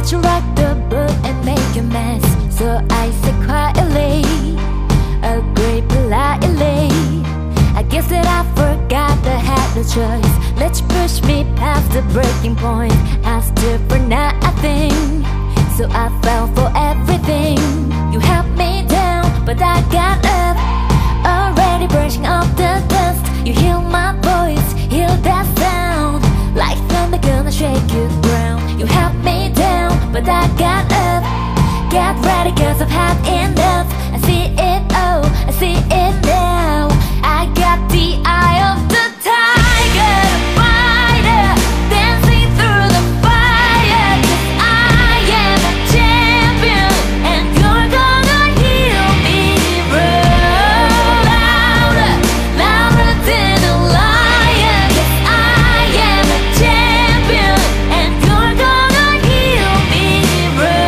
let you rock the boat and make a mess. So I said quietly, agreed politely. I guess that I forgot I had no choice. Let you push me past the breaking point. I stood for nothing, so I fell for everything. You held me down, but I got up, already brushing off the dust. You hear my voice, hear that sound, like thunder gonna shake you ground. You held me down, but I got up. Get ready, cause I've had enough. I see it all, I see it now. I got the eye of the tiger, fighter, dancing through the fire. 'Cause I am a champion, and you're gonna hear me roar louder, louder than a lion. 'Cause I am a champion, and you're gonna hear me roar.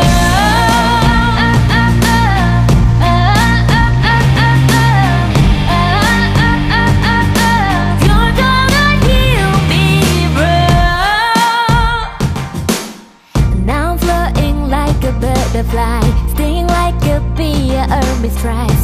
You're gonna hear me roar. Now I'm floating like a butterfly, stinging like a bee, a army strike.